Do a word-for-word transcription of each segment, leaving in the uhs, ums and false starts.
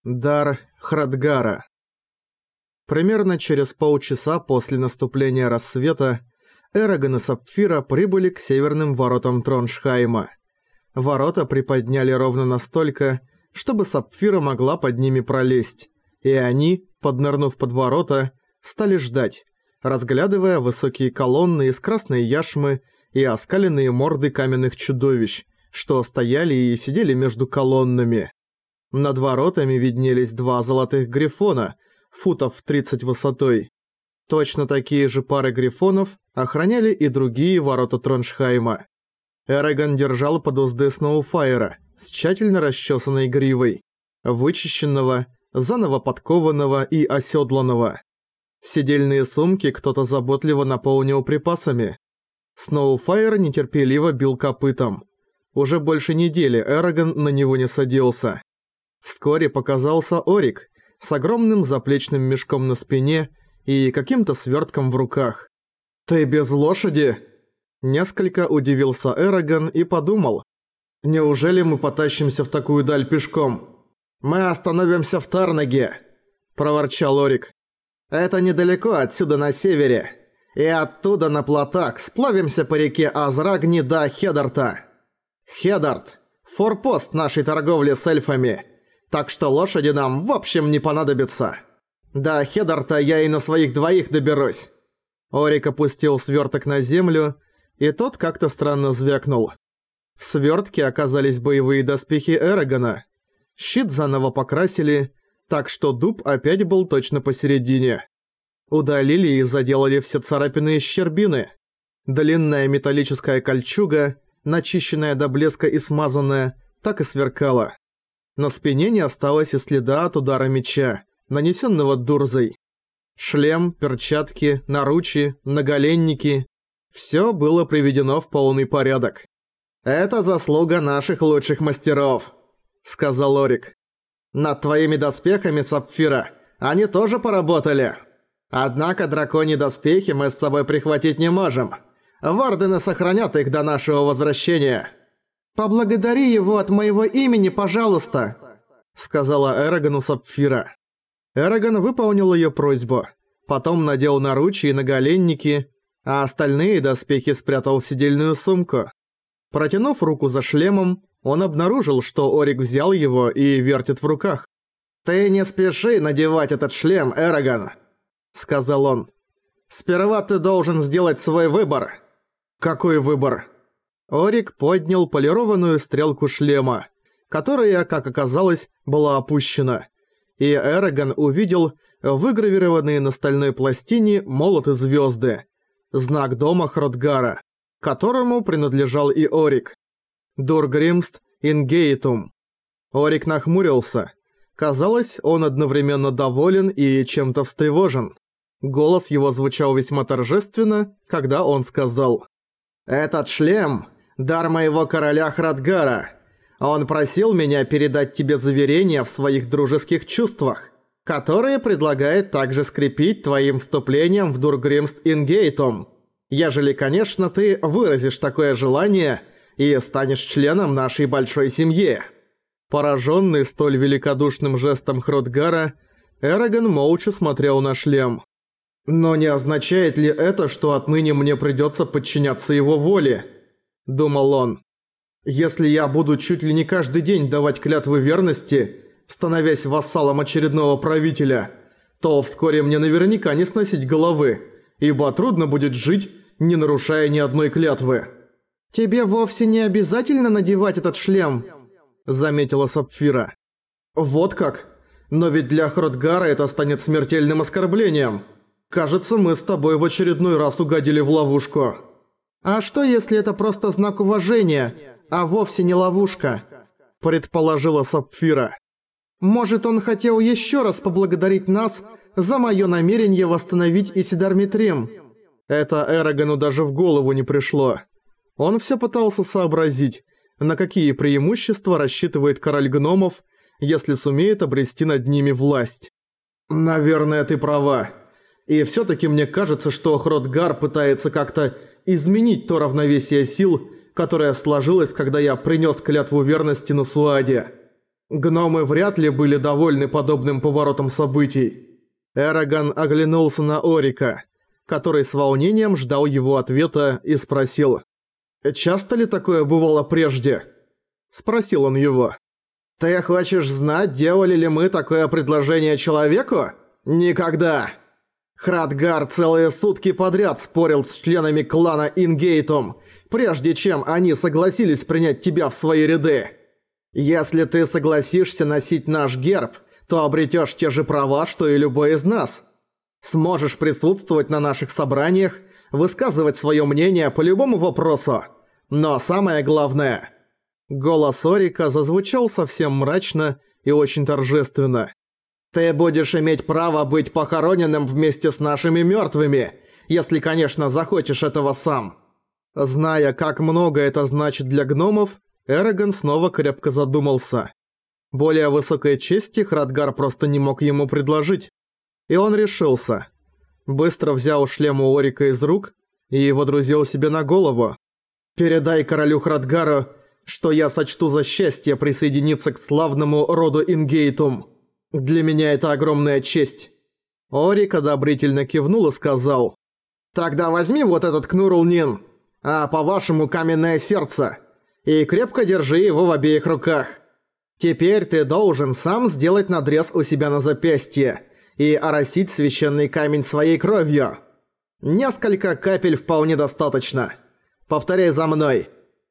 Дар Храдгара. Примерно через полчаса после наступления рассвета Эрагон и Сапфира прибыли к северным воротам Троншхайма. Ворота приподняли ровно настолько, чтобы Сапфира могла под ними пролезть, и они, поднырнув под ворота, стали ждать, разглядывая высокие колонны из красной яшмы и оскаленные морды каменных чудовищ, что стояли и сидели между колоннами. Над воротами виднелись два золотых грифона, футов тридцать высотой. Точно такие же пары грифонов охраняли и другие ворота Троншхайма. Эрагон держал под узды Сноуфайра с тщательно расчесанной гривой, вычищенного, заново подкованного и оседланного. Седельные сумки кто-то заботливо наполнил припасами. Сноуфайр нетерпеливо бил копытом. Уже больше недели Эрагон на него не садился. Вскоре показался Орик с огромным заплечным мешком на спине и каким-то свертком в руках. «Ты без лошади?» Несколько удивился Эрагон и подумал. «Неужели мы потащимся в такую даль пешком?» «Мы остановимся в Тарнаге», – проворчал Орик. «Это недалеко отсюда на севере. И оттуда на плотах сплавимся по реке Азрагни до Хедарта. Хедарт – форпост нашей торговли с эльфами. Так что лошади нам в общем не понадобятся. До Хедарта я и на своих двоих доберусь». Орик опустил сверток на землю, и тот как-то странно звякнул. В свертке оказались боевые доспехи Эрагона. Щит заново покрасили, так что дуб опять был точно посередине. Удалили и заделали все царапины и щербины. Длинная металлическая кольчуга, начищенная до блеска и смазанная, так и сверкала. На спине не осталось и следа от удара меча, нанесенного Дурзой. Шлем, перчатки, наручи, наголенники – все было приведено в полный порядок. «Это заслуга наших лучших мастеров», – сказал Орик. «Над твоими доспехами, Сапфира, они тоже поработали. Однако драконьи доспехи мы с собой прихватить не можем. Вардены сохранят их до нашего возвращения». «Поблагодари его от моего имени, пожалуйста», — сказала Эрагону Сапфира. Эрагон выполнил ее просьбу, потом надел наручи и наголенники, а остальные доспехи спрятал в седельную сумку. Протянув руку за шлемом, он обнаружил, что Орик взял его и вертит в руках. «Ты не спеши надевать этот шлем, Эрагон», — сказал он. «Сперва ты должен сделать свой выбор». «Какой выбор?» Орик поднял полированную стрелку шлема, которая, как оказалось, была опущена, и Эрагон увидел выгравированные на стальной пластине молот и звезды, знак дома Храдгара, которому принадлежал и Орик. Дургримст Ингейтум. Орик нахмурился. Казалось, он одновременно доволен и чем-то встревожен. Голос его звучал весьма торжественно, когда он сказал: «Этот шлем – дар моего короля Храдгара. Он просил меня передать тебе заверения в своих дружеских чувствах, которые предлагает также скрепить твоим вступлением в Дургримст Ингейтум, ежели, конечно, ты выразишь такое желание и станешь членом нашей большой семьи». Пораженный столь великодушным жестом Храдгара, Эрагон молча смотрел на шлем. «Но не означает ли это, что отныне мне придется подчиняться его воле?» – думал он. «Если я буду чуть ли не каждый день давать клятвы верности, становясь вассалом очередного правителя, то вскоре мне наверняка не сносить головы, ибо трудно будет жить, не нарушая ни одной клятвы». «Тебе вовсе не обязательно надевать этот шлем», – заметила Сапфира. «Вот как? Но ведь для Храдгара это станет смертельным оскорблением. Кажется, мы с тобой в очередной раз угодили в ловушку». «А что, если это просто знак уважения, а вовсе не ловушка?» – предположила Сапфира. «Может, он хотел еще раз поблагодарить нас за мое намерение восстановить Исидар-Митрим?» Это Эрагону даже в голову не пришло. Он все пытался сообразить, на какие преимущества рассчитывает король гномов, если сумеет обрести над ними власть. «Наверное, ты права. И все-таки мне кажется, что Храдгар пытается как-то изменить то равновесие сил, которое сложилось, когда я принес клятву верности на Суаде». Гномы вряд ли были довольны подобным поворотом событий. Эрагон оглянулся на Орика, который с волнением ждал его ответа и спросил: «Часто ли такое бывало прежде?» Спросил он его. «Ты хочешь знать, делали ли мы такое предложение человеку? Никогда!» Храдгар целые сутки подряд спорил с членами клана Ингейтум, прежде чем они согласились принять тебя в свои ряды. Если ты согласишься носить наш герб, то обретешь те же права, что и любой из нас. Сможешь присутствовать на наших собраниях, высказывать свое мнение по любому вопросу. Но самое главное... Голос Орика зазвучал совсем мрачно и очень торжественно. «Ты будешь иметь право быть похороненным вместе с нашими мертвыми, если, конечно, захочешь этого сам». Зная, как много это значит для гномов, Эрагон снова крепко задумался. Более высокой чести Храдгар просто не мог ему предложить. И он решился. Быстро взял шлем у Орика из рук и водрузил себе на голову. «Передай королю Храдгару, что я сочту за счастье присоединиться к славному роду Ингейтум. Для меня это огромная честь». Орик одобрительно кивнул и сказал: «Тогда возьми вот этот Кнурл-Нин, а по-вашему каменное сердце, и крепко держи его в обеих руках. Теперь ты должен сам сделать надрез у себя на запястье и оросить священный камень своей кровью. Несколько капель вполне достаточно. Повторяй за мной.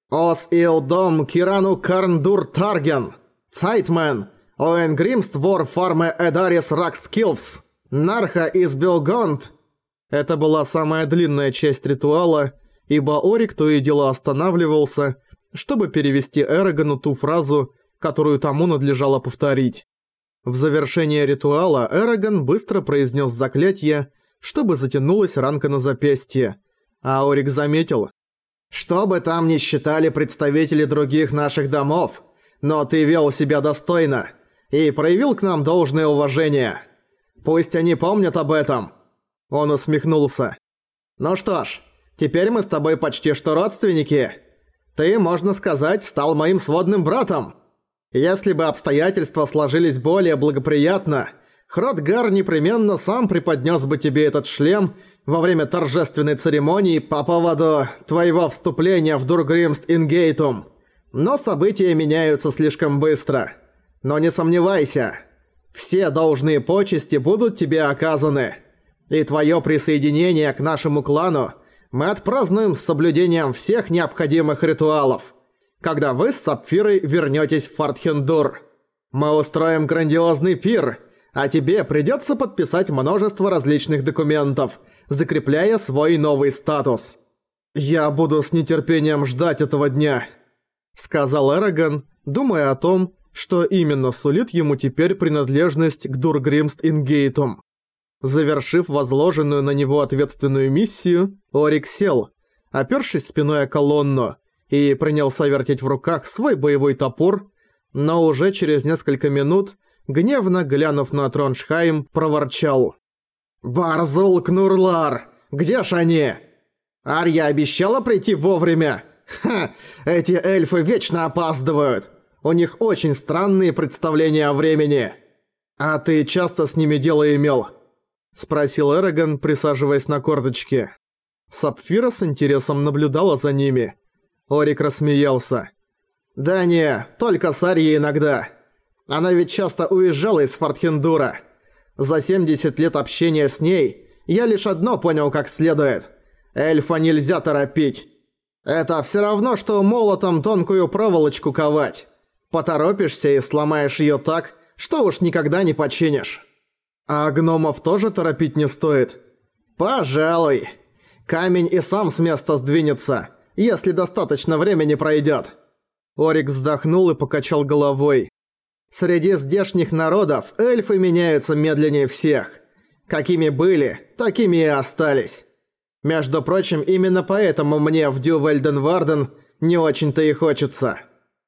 Ос Илдом Кирану Карндур Тарген, Цайтмен, Оэнгримст Вор Фарме Эдарис Ракскилвс, Нарха из Белгонд». Это была самая длинная часть ритуала, ибо Орик то и дело останавливался, чтобы перевести Эрагону ту фразу, которую тому надлежало повторить. В завершение ритуала Эрагон быстро произнес заклятие, чтобы затянулась ранка на запястье, а Орик заметил: «Что бы там ни считали представители других наших домов, но ты вел себя достойно и проявил к нам должное уважение. Пусть они помнят об этом». Он усмехнулся. «Ну что ж, теперь мы с тобой почти что родственники. Ты, можно сказать, стал моим сводным братом. Если бы обстоятельства сложились более благоприятно, Храдгар непременно сам преподнес бы тебе этот шлем во время торжественной церемонии по поводу твоего вступления в Дургримст Ингейтум. Но события меняются слишком быстро. Но не сомневайся, все должные почести будут тебе оказаны. И твое присоединение к нашему клану мы отпразднуем с соблюдением всех необходимых ритуалов, когда вы с Сапфирой вернетесь в Фортхендур. Мы устроим грандиозный пир, а тебе придется подписать множество различных документов, закрепляя свой новый статус. «Я буду с нетерпением ждать этого дня», — сказал Эрагон, думая о том, что именно сулит ему теперь принадлежность к Дургримст Ингейтум. Завершив возложенную на него ответственную миссию, Орик сел, опёршись спиной о колонну, и принялся вертеть в руках свой боевой топор, но уже через несколько минут, гневно глянув на Троншхайм, проворчал: «Барзул Кнурлар! Где ж они? Арья обещала прийти вовремя? Ха! Эти эльфы вечно опаздывают! У них очень странные представления о времени! А ты часто с ними дело имел?» — спросил Эрагон, присаживаясь на корточки. Сапфира с интересом наблюдала за ними. Орик рассмеялся. «Да не, только с Арьей иногда. Она ведь часто уезжала из Фортхендура. За семьдесят лет общения с ней я лишь одно понял как следует. Эльфа нельзя торопить. Это все равно, что молотом тонкую проволочку ковать. Поторопишься и сломаешь ее так, что уж никогда не починишь. А гномов тоже торопить не стоит? Пожалуй. Камень и сам с места сдвинется, если достаточно времени пройдет». Орик вздохнул и покачал головой. «Среди здешних народов эльфы меняются медленнее всех. Какими были, такими и остались. Между прочим, именно поэтому мне в Дювельденварден не очень-то и хочется.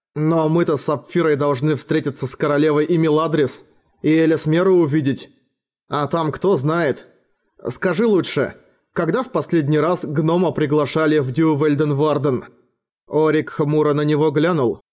Но мы-то с Сапфирой должны встретиться с королевой и Меладрис, и Элисмеру увидеть. А там кто знает. Скажи лучше, когда в последний раз гнома приглашали в Дювельденварден?» Орик хмуро на него глянул.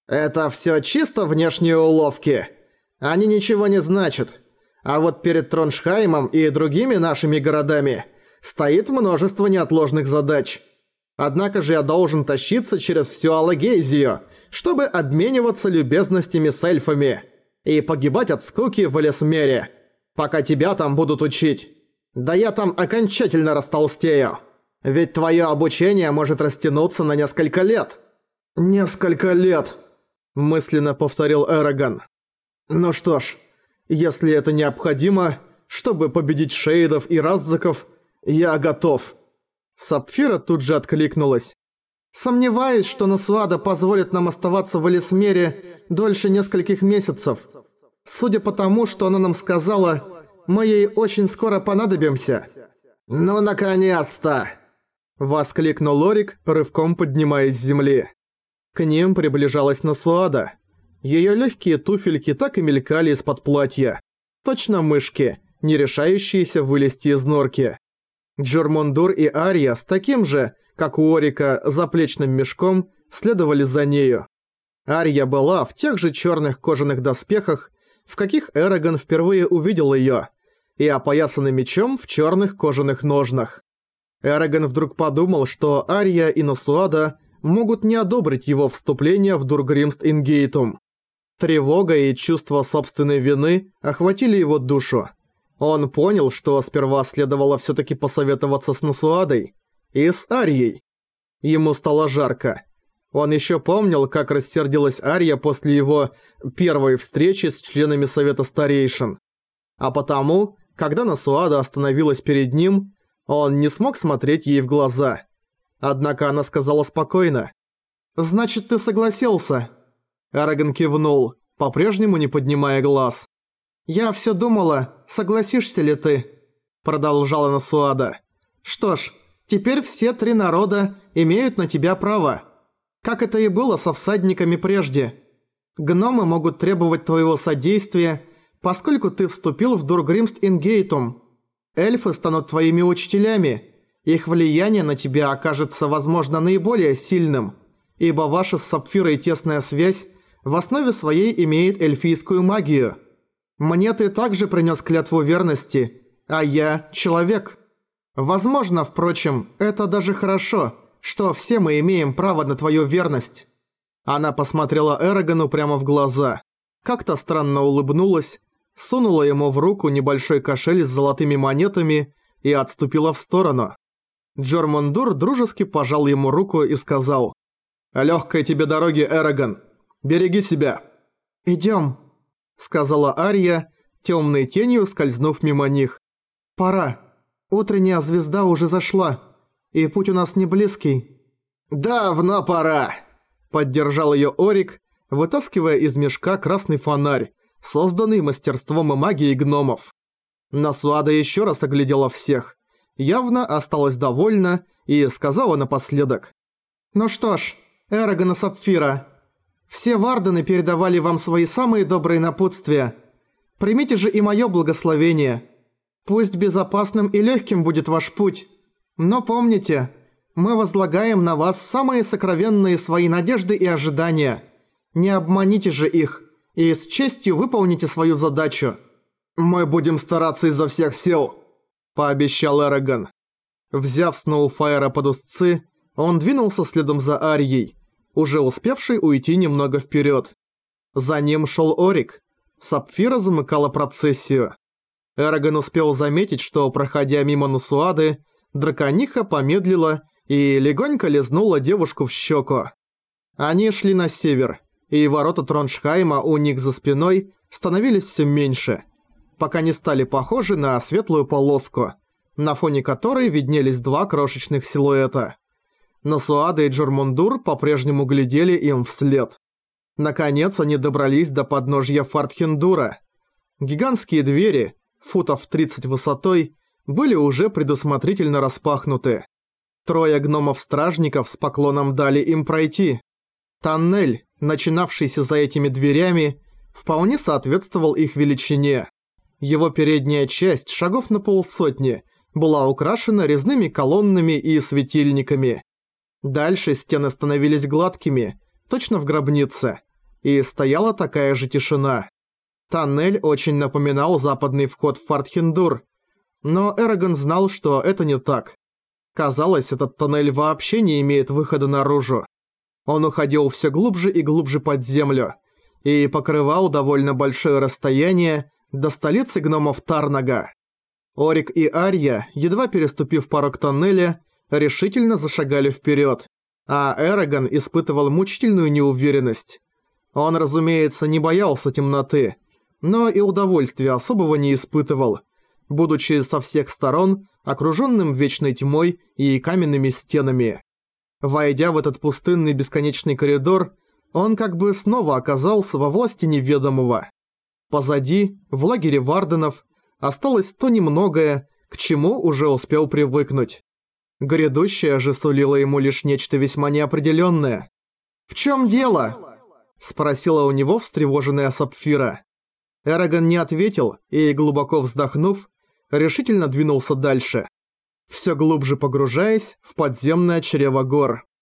Это всё чисто внешние уловки. Они ничего не значат. А вот перед Троншхаймом и другими нашими городами стоит множество неотложных задач. Однако же я должен тащиться через всю Алагейзию, чтобы обмениваться любезностями с эльфами и погибать от скуки в Элисмере, пока тебя там будут учить. Да я там окончательно растолстею. Ведь твое обучение может растянуться на несколько лет. Несколько лет, мысленно повторил Эрагон. Ну что ж, если это необходимо, чтобы победить шейдов и раззаков, я готов. Сапфира тут же откликнулась. Сомневаюсь, что Насуада позволит нам оставаться в Элисмере дольше нескольких месяцев. Судя по тому, что она нам сказала, мы ей очень скоро понадобимся. Ну, наконец-то! Воскликнул Лорик, рывком поднимаясь с земли. К ним приближалась Насуада. Её легкие туфельки так и мелькали из-под платья. Точно мышки, не решающиеся вылезти из норки. Джормундур и Ария с таким же, как у Орика, заплечным мешком следовали за нею. Ария была в тех же чёрных кожаных доспехах, в каких Эрагон впервые увидел её, и опоясанный мечом в чёрных кожаных ножнах. Эрагон вдруг подумал, что Ария и Насуада могут не одобрить его вступление в Дургримст-Ингейтум. Тревога и чувство собственной вины охватили его душу. Он понял, что сперва следовало всё-таки посоветоваться с Насуадой и с Арией. Ему стало жарко. Он ещё помнил, как рассердилась Ария после его первой встречи с членами Совета Старейшин. А потому, когда Насуада остановилась перед ним, он не смог смотреть ей в глаза. Однако она сказала спокойно: «Значит, ты согласился?» Эрагон кивнул, по-прежнему не поднимая глаз. «Я всё думала, согласишься ли ты?» Продолжала Насуада. «Что ж, теперь все три народа имеют на тебя право. Как это и было со всадниками прежде. Гномы могут требовать твоего содействия, поскольку ты вступил в Дургримст-Ингейтум. Эльфы станут твоими учителями. Их влияние на тебя окажется, возможно, наиболее сильным, ибо ваша с Сапфирой тесная связь в основе своей имеет эльфийскую магию. Мне ты также принес клятву верности, а я – человек. Возможно, впрочем, это даже хорошо, что все мы имеем право на твою верность». Она посмотрела Эрагону прямо в глаза, как-то странно улыбнулась, сунула ему в руку небольшой кошель с золотыми монетами и отступила в сторону. Джормундур дружески пожал ему руку и сказал: «Лёгкой тебе дороги, Эрагон. Береги себя». «Идём», — сказала Ария, тёмной тенью скользнув мимо них. «Пора. Утренняя звезда уже зашла, и путь у нас не близкий». «Давно пора», — поддержал её Орик, вытаскивая из мешка красный фонарь, созданный мастерством и магией гномов. Насуада ещё раз оглядела всех, явно осталась довольна и сказала напоследок: «Ну что ж, Эрагон и Сапфира, все вардены передавали вам свои самые добрые напутствия. Примите же и моё благословение. Пусть безопасным и лёгким будет ваш путь, но помните, мы возлагаем на вас самые сокровенные свои надежды и ожидания. Не обманите же их и с честью выполните свою задачу». «Мы будем стараться изо всех сил», – пообещал Эрагон. Взяв Сноуфайра под узцы, он двинулся следом за Арией, уже успевший уйти немного вперед. За ним шел Орик. Сапфира замыкала процессию. Эрагон успел заметить, что, проходя мимо Насуады, дракониха помедлила и легонько лизнула девушку в щеку. Они шли на север, и ворота Троншхайма у них за спиной становились все меньше, пока не стали похожи на светлую полоску, на фоне которой виднелись два крошечных силуэта. Насуада и Джормундур по-прежнему глядели им вслед. Наконец они добрались до подножья Фартхендура. Гигантские двери, футов тридцать высотой, были уже предусмотрительно распахнуты. Трое гномов-стражников с поклоном дали им пройти. Тоннель, начинавшийся за этими дверями, вполне соответствовал их величине. Его передняя часть, шагов на полсотни, была украшена резными колоннами и светильниками. Дальше стены становились гладкими, точно в гробнице, и стояла такая же тишина. Тоннель очень напоминал западный вход в Фортхендур, но Эрагон знал, что это не так. Казалось, этот тоннель вообще не имеет выхода наружу. Он уходил все глубже и глубже под землю и покрывал довольно большое расстояние до столицы гномов Тарнага. Орик и Арья, едва переступив порог тоннеля, решительно зашагали вперед, а Эрагон испытывал мучительную неуверенность. Он, разумеется, не боялся темноты, но и удовольствия особого не испытывал, будучи со всех сторон окруженным вечной тьмой и каменными стенами. Войдя в этот пустынный бесконечный коридор, он как бы снова оказался во власти неведомого. Позади, в лагере Варденов, осталось то немногое, к чему уже успел привыкнуть. Грядущее же сулило ему лишь нечто весьма неопределенное. «В чем дело?» – спросила у него встревоженная Сапфира. Эрагон не ответил и, глубоко вздохнув, решительно двинулся дальше, все глубже погружаясь в подземное чрево гор.